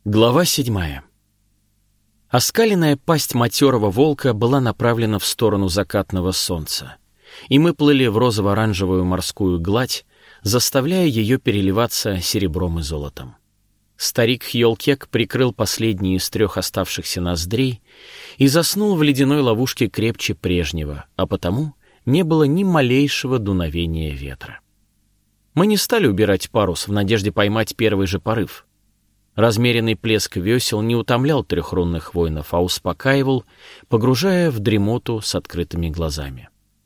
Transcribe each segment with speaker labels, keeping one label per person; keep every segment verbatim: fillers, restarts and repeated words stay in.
Speaker 1: Глава седьмая. Оскаленная пасть матерого волка была направлена в сторону закатного солнца, и мы плыли в розово-оранжевую морскую гладь, заставляя ее переливаться серебром и золотом. Старик Хьолкек прикрыл последние из трех оставшихся ноздрей и заснул в ледяной ловушке крепче прежнего, а потому не было ни малейшего дуновения ветра. Мы не стали убирать парус в надежде поймать первый же порыв. Размеренный плеск весел не утомлял трехрунных воинов, а успокаивал, погружая в дремоту с открытыми глазами.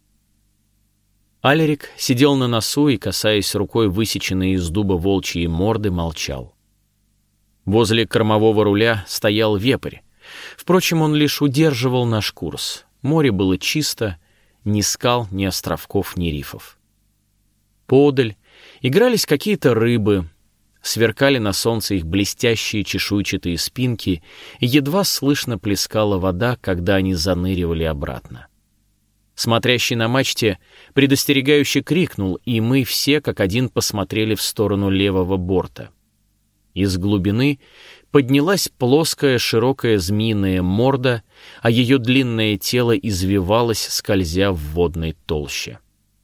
Speaker 1: Алерик сидел на носу и, касаясь рукой высеченной из дуба волчьей морды, молчал. Возле кормового руля стоял вепрь. Впрочем, он лишь удерживал наш курс. Море было чисто, ни скал, ни островков, ни рифов. Поодаль игрались какие-то рыбы, сверкали на солнце их блестящие чешуйчатые спинки, и едва слышно плескала вода, когда они заныривали обратно. Смотрящий на мачте предостерегающе крикнул, и мы все как один посмотрели в сторону левого борта. Из глубины поднялась плоская широкая змеиная морда, а ее длинное тело извивалось, скользя в водной толще.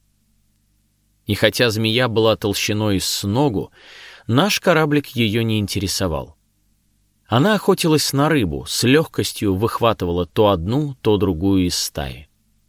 Speaker 1: И хотя змея была толщиной с ногу, наш кораблик ее не интересовал. Она охотилась на рыбу, с легкостью выхватывала то одну, то другую из стаи.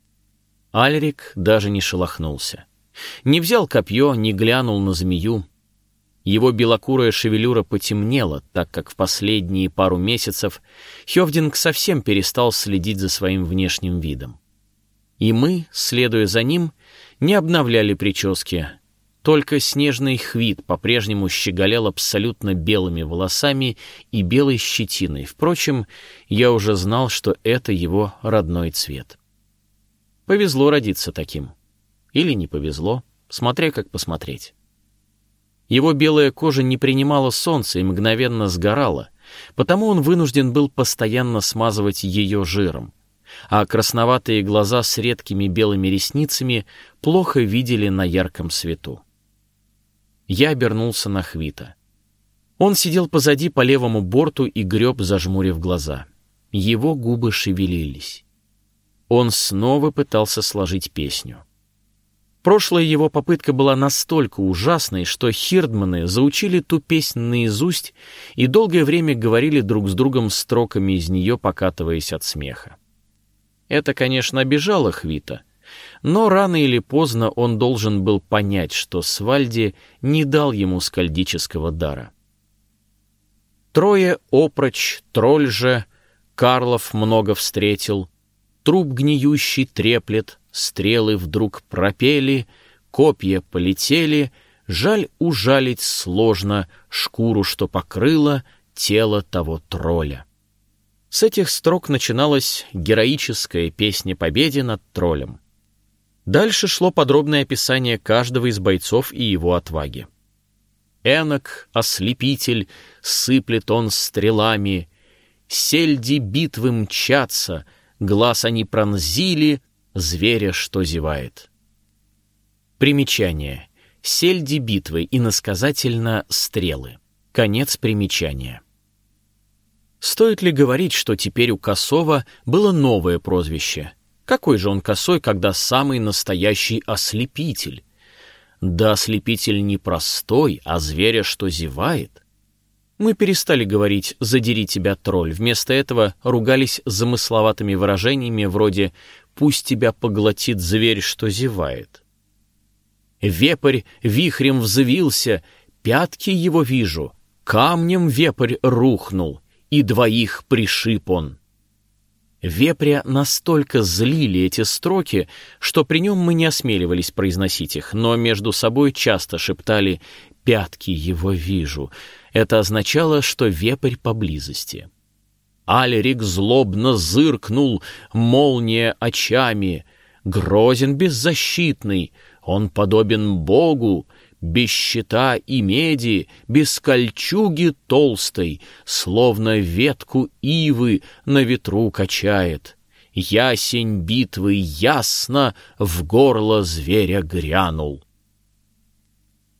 Speaker 1: Алерик даже не шелохнулся. Не взял копье, не глянул на змею. Его белокурая шевелюра потемнела, так как в последние пару месяцев Хёвдинг совсем перестал следить за своим внешним видом. И мы, следуя за ним, не обновляли прически. Только снежный хвит по-прежнему щеголял абсолютно белыми волосами и белой щетиной. Впрочем, я уже знал, что это его родной цвет. Повезло родиться таким. Или не повезло, смотря как посмотреть. Его белая кожа не принимала солнца и мгновенно сгорала, потому он вынужден был постоянно смазывать ее жиром, а красноватые глаза с редкими белыми ресницами плохо видели на ярком свету. Я обернулся на Хвита. Он сидел позади по левому борту и греб, зажмурив глаза. Его губы шевелились. Он снова пытался сложить песню. Прошлая его попытка была настолько ужасной, что хирдманы заучили ту песнь наизусть и долгое время говорили друг с другом строками из нее, покатываясь от смеха. Это, конечно, обижало Хвита, но рано или поздно он должен был понять, что Свальди не дал ему скальдического дара. Трое опрочь, тролль же, Карлов много встретил, труп гниющий треплет, стрелы вдруг пропели, копья полетели, жаль ужалить сложно шкуру, что покрыла тело того тролля. С этих строк начиналась героическая песня победы над троллем. Дальше шло подробное описание каждого из бойцов и его отваги. Энок, ослепитель, сыплет он стрелами, сельди битвы мчатся, глаз они пронзили, зверя, что зевает. Примечание. Сельди битвы, иносказательно стрелы. Конец примечания. Стоит ли говорить, что теперь у Косого было новое прозвище? Какой же он косой, когда самый настоящий ослепитель? Да ослепитель не простой, а зверя, что зевает. Мы перестали говорить «задери тебя, тролль», вместо этого ругались замысловатыми выражениями вроде «пусть тебя поглотит зверь, что зевает». Вепрь вихрем взвился, пятки его вижу, камнем вепрь рухнул, и двоих пришиб он. Вепря настолько злили эти строки, что при нем мы не осмеливались произносить их, но между собой часто шептали «пятки его вижу». Это означало, что вепрь поблизости. Алерик злобно зыркнул, молния очами. Грозен беззащитный, он подобен Богу, без щита и меди, без кольчуги толстой, словно ветку ивы на ветру качает. Ясень битвы ясно в горло зверя грянул.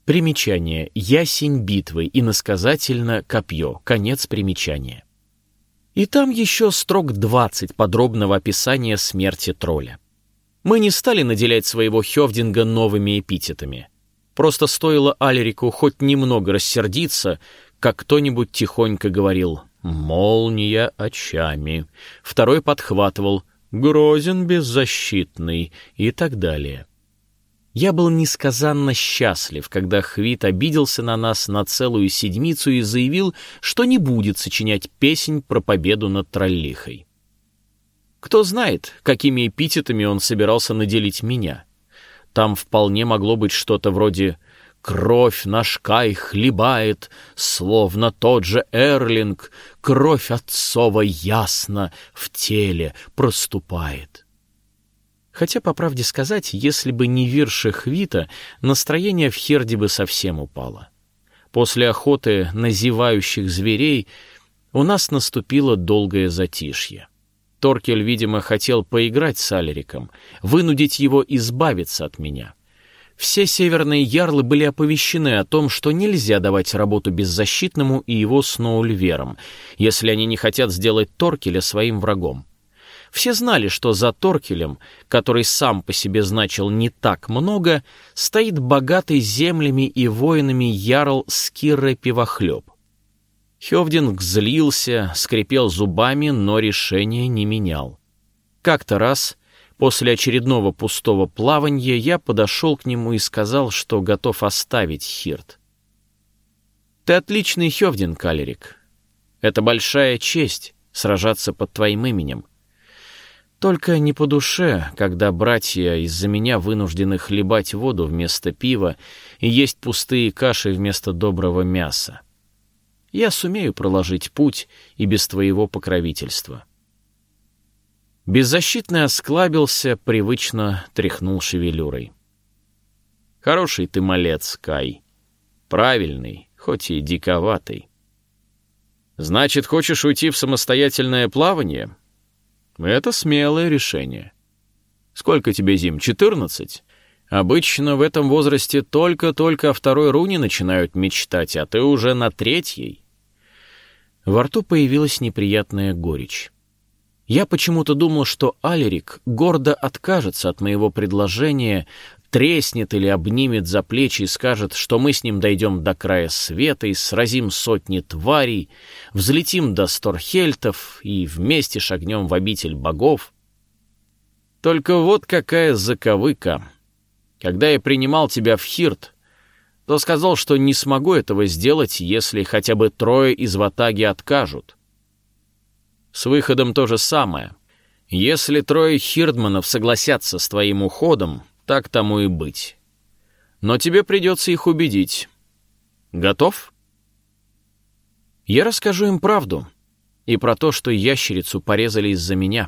Speaker 1: Примечание. Ясень битвы, иносказательно копье. Конец примечания. И там еще строк двадцать подробного описания смерти тролля. Мы не стали наделять своего Хёвдинга новыми эпитетами. Просто стоило Алерику хоть немного рассердиться, как кто-нибудь тихонько говорил «молния очами», второй подхватывал «грозен беззащитный» и так далее. Я был несказанно счастлив, когда Хвит обиделся на нас на целую седмицу и заявил, что не будет сочинять песнь про победу над троллихой. Кто знает, какими эпитетами он собирался наделить меня. Там вполне могло быть что-то вроде «Кровь наш Кай хлебает, словно тот же Эрлинг, кровь отцова ясно в теле проступает». Хотя, по правде сказать, если бы не вирши Хвита, настроение в Херде бы совсем упало. После охоты на зевающих зверей у нас наступило долгое затишье. Торкель, видимо, хотел поиграть с Алериком, вынудить его избавиться от меня. Все северные ярлы были оповещены о том, что нельзя давать работу беззащитному и его Сноульверам, если они не хотят сделать Торкеля своим врагом. Все знали, что за Торкелем, который сам по себе значил не так много, стоит богатый землями и воинами ярл Скирре Пивохлеб. Хёвдинг злился, скрипел зубами, но решение не менял. Как-то раз, после очередного пустого плаванья, я подошел к нему и сказал, что готов оставить Хирд. «Ты отличный Хёвдинг, Алерик. Это большая честь — сражаться под твоим именем. Только не по душе, когда братья из-за меня вынуждены хлебать воду вместо пива и есть пустые каши вместо доброго мяса. Я сумею проложить путь и без твоего покровительства». Беззащитный осклабился, привычно тряхнул шевелюрой. «Хороший ты малец, Кай. Правильный, хоть и диковатый. Значит, хочешь уйти в самостоятельное плавание? Это смелое решение. Сколько тебе зим? Четырнадцать? Обычно в этом возрасте только-только о второй руне начинают мечтать, а ты уже на третьей». Во рту появилась неприятная горечь. Я почему-то думал, что Алерик гордо откажется от моего предложения, треснет или обнимет за плечи и скажет, что мы с ним дойдем до края света и сразим сотни тварей, взлетим до Сторхельтов и вместе шагнем в обитель богов. Только вот какая заковыка. Когда я принимал тебя в Хирд, то сказал, что не смогу этого сделать, если хотя бы трое из ватаги откажут. С выходом то же самое. Если трое хирдманов согласятся с твоим уходом, так тому и быть. Но тебе придется их убедить. Готов? Я расскажу им правду и про то, что ящерицу порезали из-за меня.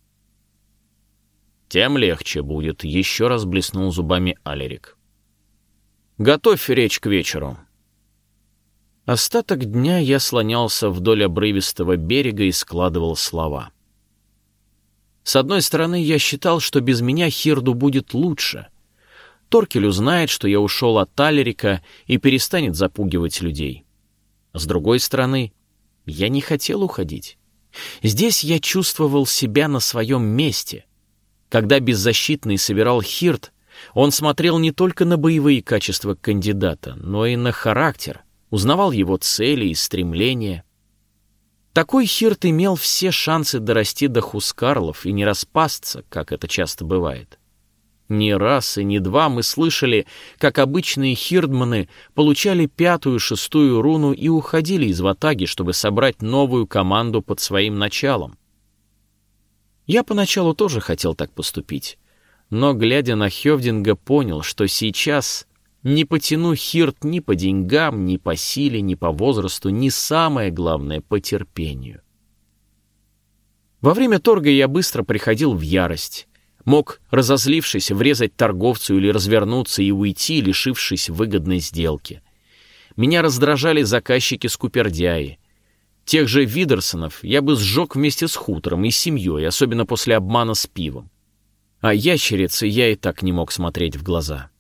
Speaker 1: Тем легче будет, еще раз блеснул зубами Алерик. Готовь речь к вечеру. Остаток дня я слонялся вдоль обрывистого берега и складывал слова. С одной стороны, я считал, что без меня Хирду будет лучше. Торкель узнает, что я ушел от Алерика и перестанет запугивать людей. С другой стороны, я не хотел уходить. Здесь я чувствовал себя на своем месте. Когда беззащитный собирал Хирд, он смотрел не только на боевые качества кандидата, но и на характер, узнавал его цели и стремления. Такой Хирд имел все шансы дорасти до хускарлов и не распасться, как это часто бывает. Не раз и не два мы слышали, как обычные хирдманы получали пятую-шестую руну и уходили из ватаги, чтобы собрать новую команду под своим началом. Я поначалу тоже хотел так поступить, но, глядя на Хёвдинга, понял, что сейчас не потяну Хирд ни по деньгам, ни по силе, ни по возрасту, ни самое главное — по терпению. Во время торга я быстро приходил в ярость. Мог, разозлившись, врезать торговцу или развернуться и уйти, лишившись выгодной сделки. Меня раздражали заказчики-скупердяи. Тех же Видерсонов я бы сжег вместе с хутором и семьей, особенно после обмана с пивом. А ящерицы я и так не мог смотреть в глаза.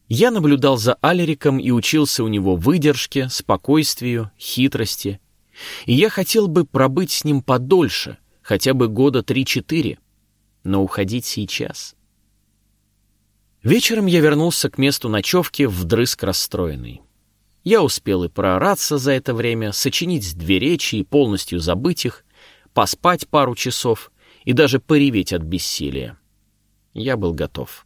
Speaker 1: Я наблюдал за Алериком и учился у него выдержке, спокойствию, хитрости. И я хотел бы пробыть с ним подольше, хотя бы года три-четыре, но уходить сейчас. Вечером я вернулся к месту ночевки вдрызг расстроенный. Я успел и проораться за это время, сочинить две речи и полностью забыть их, поспать пару часов и даже пореветь от бессилия. Я был готов.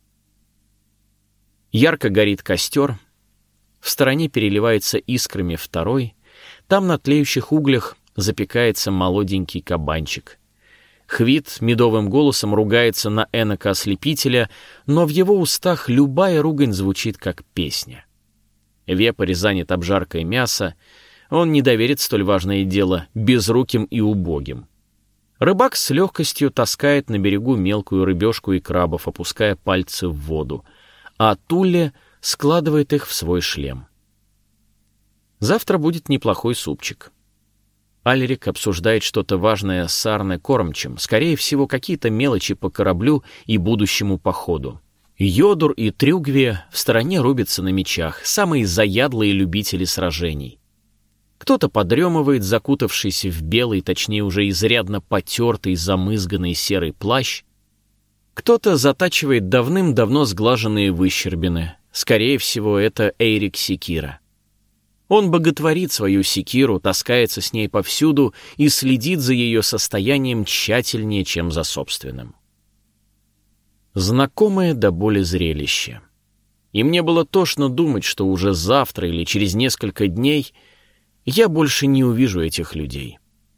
Speaker 1: Ярко горит костер, в стороне переливается искрами второй, там на тлеющих углях запекается молоденький кабанчик. Хвит медовым голосом ругается на Энока-ослепителя, но в его устах любая ругань звучит как песня. Вепрь занят обжаркой мяса, он не доверит столь важное дело безруким и убогим. Рыбак с легкостью таскает на берегу мелкую рыбешку и крабов, опуская пальцы в воду, а Тулле складывает их в свой шлем. Завтра будет неплохой супчик. Алерик обсуждает что-то важное с Арне Кормчем, скорее всего, какие-то мелочи по кораблю и будущему походу. Йодур и Трюгве в стороне рубятся на мечах, самые заядлые любители сражений. Кто-то подремывает, закутавшись в белый, точнее уже изрядно потертый, замызганный серый плащ. Кто-то затачивает давным-давно сглаженные выщербины. Скорее всего, это Эйрик Секира. Он боготворит свою секиру, таскается с ней повсюду и следит за ее состоянием тщательнее, чем за собственным. Знакомое до боли зрелище. И мне было тошно думать, что уже завтра или через несколько дней я больше не увижу этих людей.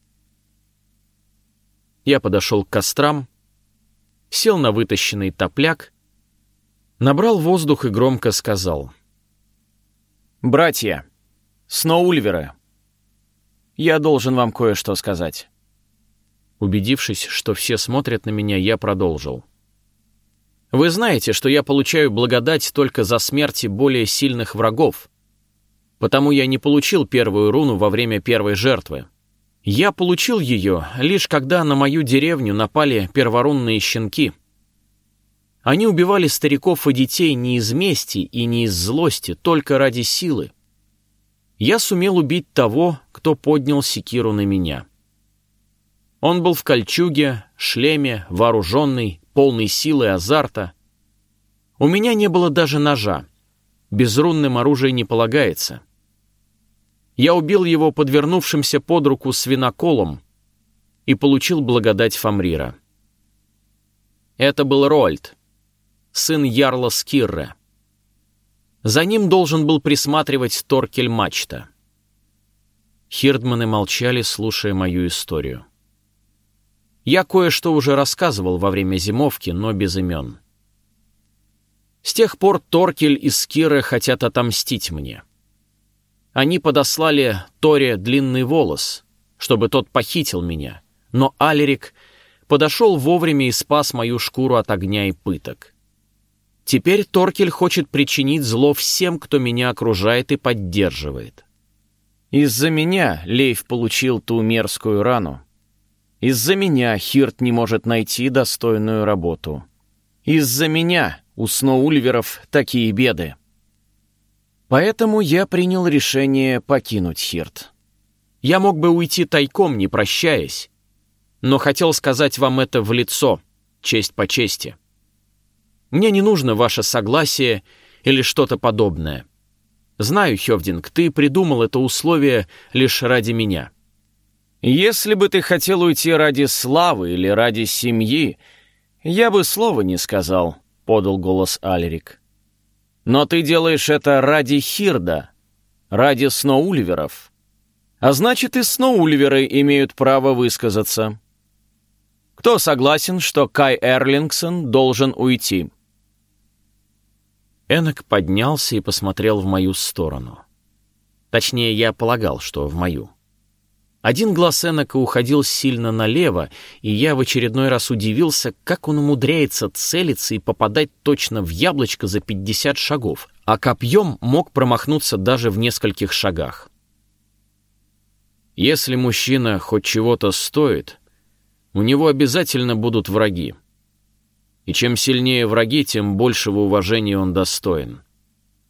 Speaker 1: Я подошел к кострам, сел на вытащенный топляк, набрал воздух и громко сказал: «Братья, Сноульверы, я должен вам кое-что сказать». Убедившись, что все смотрят на меня, я продолжил. «Вы знаете, что я получаю благодать только за смерти более сильных врагов, потому я не получил первую руну во время первой жертвы. Я получил ее лишь когда на мою деревню напали перворунные щенки. Они убивали стариков и детей не из мести и не из злости, только ради силы. Я сумел убить того, кто поднял секиру на меня. Он был в кольчуге, шлеме, вооруженный, полный силы и азарта. У меня не было даже ножа. Безрунным оружие не полагается. Я убил его подвернувшимся под руку свиноколом и получил благодать Фамрира. Это был Роальд, сын ярла Скирре. За ним должен был присматривать Торкель Мачта. Хирдманы молчали, слушая мою историю. Я кое-что уже рассказывал во время зимовки, но без имен. С тех пор Торкель и Скирре хотят отомстить мне. Они подослали Торе длинный волос, чтобы тот похитил меня, но Алерик подошел вовремя и спас мою шкуру от огня и пыток. Теперь Торкель хочет причинить зло всем, кто меня окружает и поддерживает. Из-за меня Лейф получил ту мерзкую рану. Из-за меня Хирд не может найти достойную работу. Из-за меня у Сноульверов такие беды. Поэтому я принял решение покинуть Хирд. Я мог бы уйти тайком, не прощаясь, но хотел сказать вам это в лицо, честь по чести. Мне не нужно ваше согласие или что-то подобное. Знаю, Хёвдинг, ты придумал это условие лишь ради меня. Если бы ты хотел уйти ради славы или ради семьи, я бы слова не сказал, — подал голос Алерик. Но ты делаешь это ради Хирда, ради Сноульверов. А значит, и Сноульверы имеют право высказаться. Кто согласен, что Кай Эрлингсон должен уйти?» Энок поднялся и посмотрел в мою сторону. Точнее, я полагал, что в мою. Один глаз Энока уходил сильно налево, и я в очередной раз удивился, как он умудряется целиться и попадать точно в яблочко за пятьдесят шагов, а копьем мог промахнуться даже в нескольких шагах. Если мужчина хоть чего-то стоит, у него обязательно будут враги. И чем сильнее враги, тем большего уважения он достоин.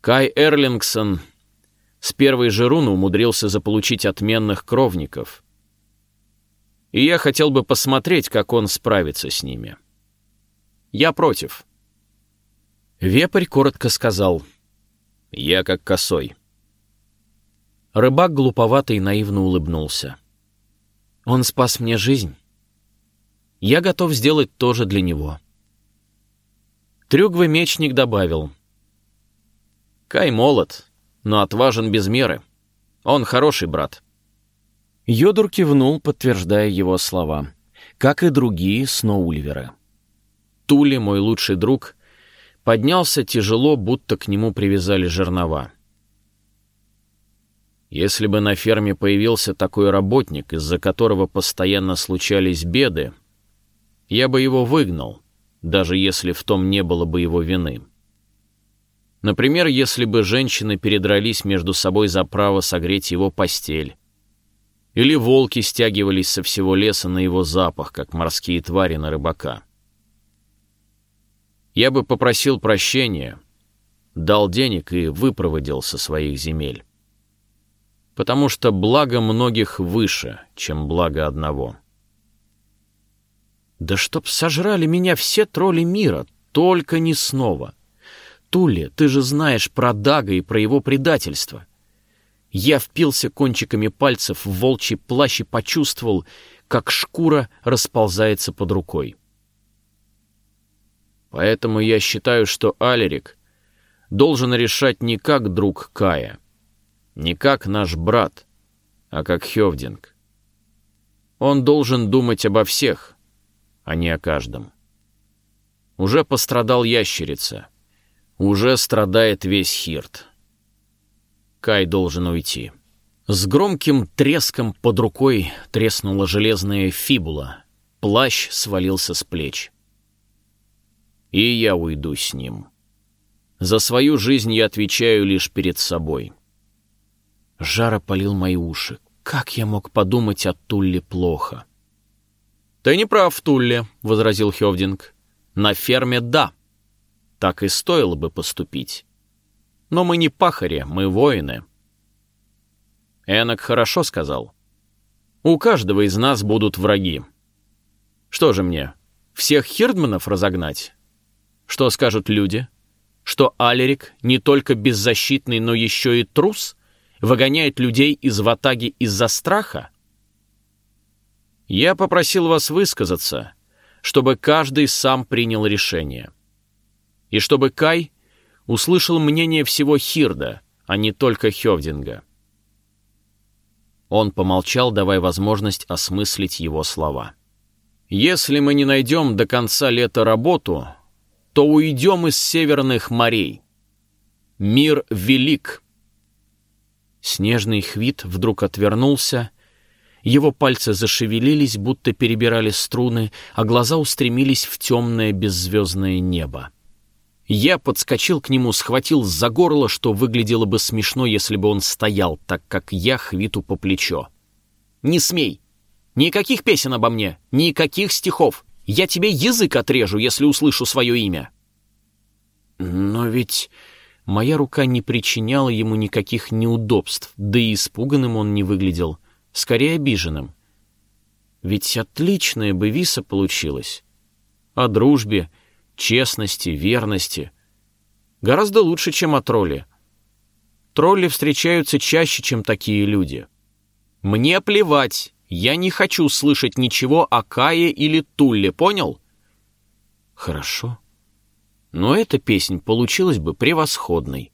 Speaker 1: Кай Эрлингсон с первой же руны умудрился заполучить отменных кровников. И я хотел бы посмотреть, как он справится с ними. Я против. Вепрь коротко сказал: «Я как косой». Рыбак глуповато и наивно улыбнулся. «Он спас мне жизнь. Я готов сделать то же для него». Трюгвый мечник добавил: «Кай молод, но отважен без меры. Он хороший брат». Йодур кивнул, подтверждая его слова, как и другие сноуливеры. Тулли, мой лучший друг, поднялся тяжело, будто к нему привязали жернова. Если бы на ферме появился такой работник, из-за которого постоянно случались беды, я бы его выгнал, даже если в том не было бы его вины. Например, если бы женщины передрались между собой за право согреть его постель, или волки стягивались со всего леса на его запах, как морские твари на рыбака. Я бы попросил прощения, дал денег и выпроводил со своих земель. Потому что благо многих выше, чем благо одного. Да чтоб сожрали меня все тролли мира, только не снова. Тулли, ты же знаешь про Дага и про его предательство. Я впился кончиками пальцев в волчий плащ и почувствовал, как шкура расползается под рукой. Поэтому я считаю, что Алерик должен решать не как друг Кая, не как наш брат, а как Хёвдинг. Он должен думать обо всех, а не о каждом. Уже пострадал ящерица, уже страдает весь Хирт. Кай должен уйти. С громким треском под рукой треснула железная фибула, плащ свалился с плеч. И я уйду с ним. За свою жизнь я отвечаю лишь перед собой. Жар опалил мои уши. Как я мог подумать о Тулле плохо? «Ты не прав, Тулле», — возразил Хёвдинг. «На ферме — да. Так и стоило бы поступить. Но мы не пахари, мы воины». Энок хорошо сказал. «У каждого из нас будут враги. Что же мне, всех хирдманов разогнать? Что скажут люди? Что Алерик не только беззащитный, но еще и трус? Выгоняет людей из ватаги из-за страха? Я попросил вас высказаться, чтобы каждый сам принял решение. И чтобы Кай услышал мнение всего Хирда, а не только Хёвдинга». Он помолчал, давая возможность осмыслить его слова. «Если мы не найдем до конца лета работу, то уйдем из северных морей. Мир велик». Снежный Хвит вдруг отвернулся, его пальцы зашевелились, будто перебирали струны, а глаза устремились в темное беззвездное небо. Я подскочил к нему, схватил за горло, что выглядело бы смешно, если бы он стоял, так как я Хвиту по плечо. «Не смей! Никаких песен обо мне, никаких стихов! Я тебе язык отрежу, если услышу свое имя!» Но ведь моя рука не причиняла ему никаких неудобств, да и испуганным он не выглядел, скорее обиженным. Ведь отличная бы виса получилась. О дружбе, честности, верности. Гораздо лучше, чем о тролле. Тролли встречаются чаще, чем такие люди. Мне плевать, я не хочу слышать ничего о Кае или Тулле, понял? Хорошо. Но эта песнь получилась бы превосходной.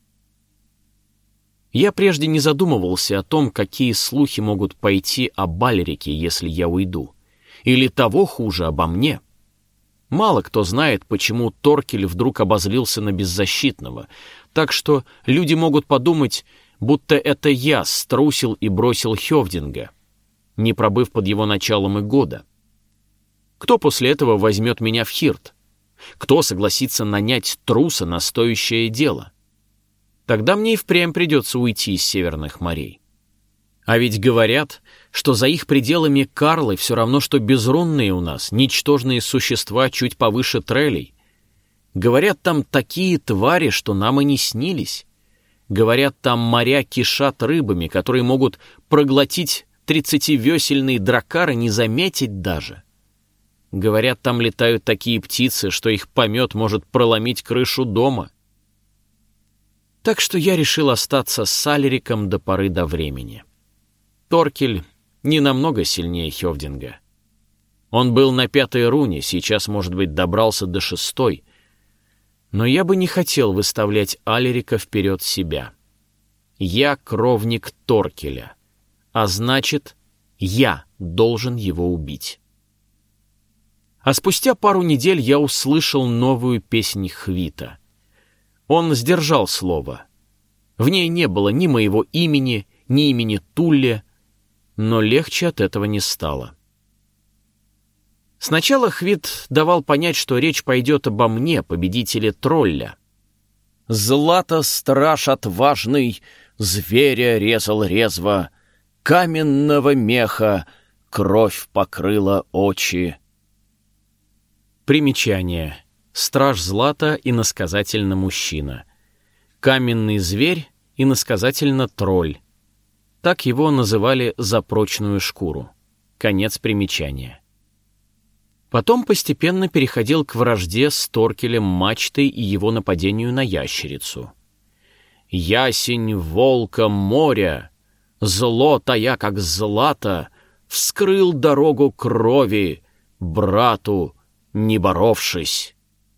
Speaker 1: Я прежде не задумывался о том, какие слухи могут пойти о Балерике, если я уйду. Или того хуже, обо мне. Мало кто знает, почему Торкель вдруг обозлился на беззащитного, так что люди могут подумать, будто это я струсил и бросил Хёвдинга, не пробыв под его началом и года. Кто после этого возьмет меня в Хирт? Кто согласится нанять труса на стоящее дело? Тогда мне и впрямь придется уйти из северных морей. А ведь говорят, что за их пределами карлы все равно, что безрунные у нас, ничтожные существа чуть повыше трелей. Говорят, там такие твари, что нам и не снились. Говорят, там моря кишат рыбами, которые могут проглотить тридцативесельные дракары, не заметить даже. Говорят, там летают такие птицы, что их помет может проломить крышу дома. Так что я решил остаться с Алериком до поры до времени. Торкель не намного сильнее Хёвдинга. Он был на пятой руне, сейчас, может быть, добрался до шестой. Но я бы не хотел выставлять Алерика вперед себя. Я кровник Торкеля, а значит, я должен его убить. А спустя пару недель я услышал новую песнь Хвита. Он сдержал слово. В ней не было ни моего имени, ни имени Тулле, но легче от этого не стало. Сначала Хвит давал понять, что речь пойдет обо мне, победителе тролля. «Злато страж отважный, зверя резал резво, каменного меха кровь покрыла очи». Примечание. Страж Злата — иносказательно мужчина. Каменный зверь — иносказательно тролль. Так его называли за прочную шкуру. Конец примечания. Потом постепенно переходил к вражде с Торкелем Мачтой и его нападению на ящерицу. «Ясень волка моря, зло тая как злато, вскрыл дорогу крови, брату, не боровшись».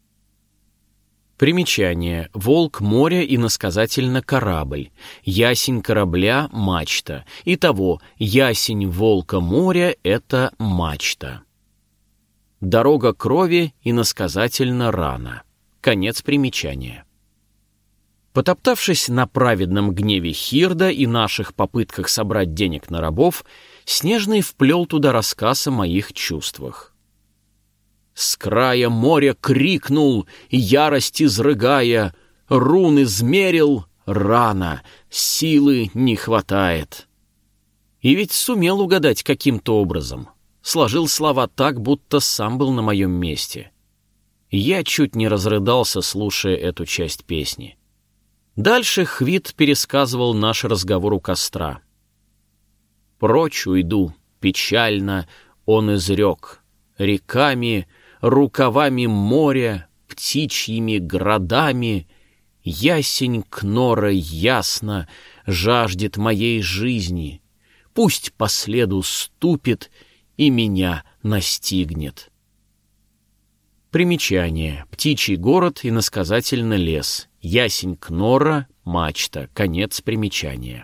Speaker 1: Примечание. Волк моря иносказательно корабль. Ясень корабля — мачта. Итого, ясень волка моря — это мачта. Дорога крови иносказательно рана. Конец примечания. Потоптавшись на праведном гневе Хирда и наших попытках собрать денег на рабов, Снежный вплел туда рассказ о моих чувствах. С края моря крикнул, ярость изрыгая, рун измерил, рано, силы не хватает. И ведь сумел угадать каким-то образом. Сложил слова так, будто сам был на моем месте. Я чуть не разрыдался, слушая эту часть песни. Дальше Хвит пересказывал наш разговор у костра. «Прочь уйду, печально, он изрек, реками, рукавами моря, птичьими градами, ясень Кнора ясно жаждет моей жизни, пусть по следу ступит и меня настигнет». Примечание. Птичий город, иносказательно лес. Ясень Кнора, мачта. Конец примечания.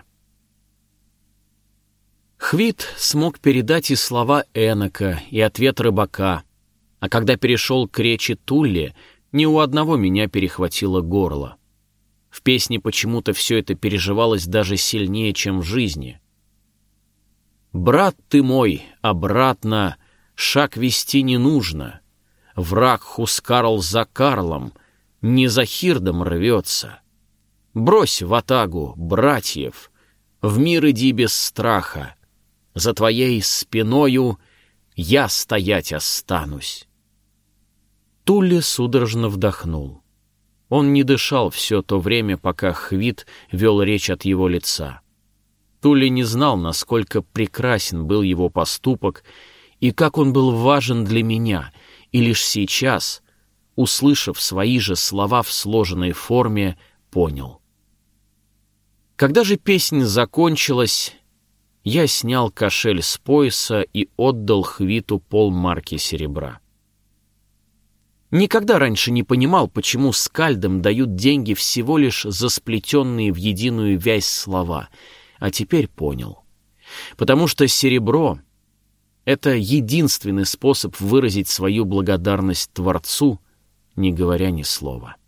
Speaker 1: Хвит смог передать и слова Энока, и ответ рыбака, а когда перешел к речи Тулле, ни у одного меня перехватило горло. В песне почему-то все это переживалось даже сильнее, чем в жизни. «Брат ты мой, обратно, шаг вести не нужно. Враг Хускарл за Карлом, не за Хирдом рвется. Брось ватагу, братьев, в мир иди без страха. За твоей спиною я стоять останусь». Тулле судорожно вдохнул. Он не дышал все то время, пока Хвит вел речь от его лица. Тулле не знал, насколько прекрасен был его поступок и как он был важен для меня, и лишь сейчас, услышав свои же слова в сложенной форме, понял. Когда же песня закончилась, я снял кошель с пояса и отдал Хвиту полмарки серебра. Никогда раньше не понимал, почему скальдам дают деньги всего лишь за сплетенные в единую вязь слова, а теперь понял. Потому что серебро — это единственный способ выразить свою благодарность Творцу, не говоря ни слова.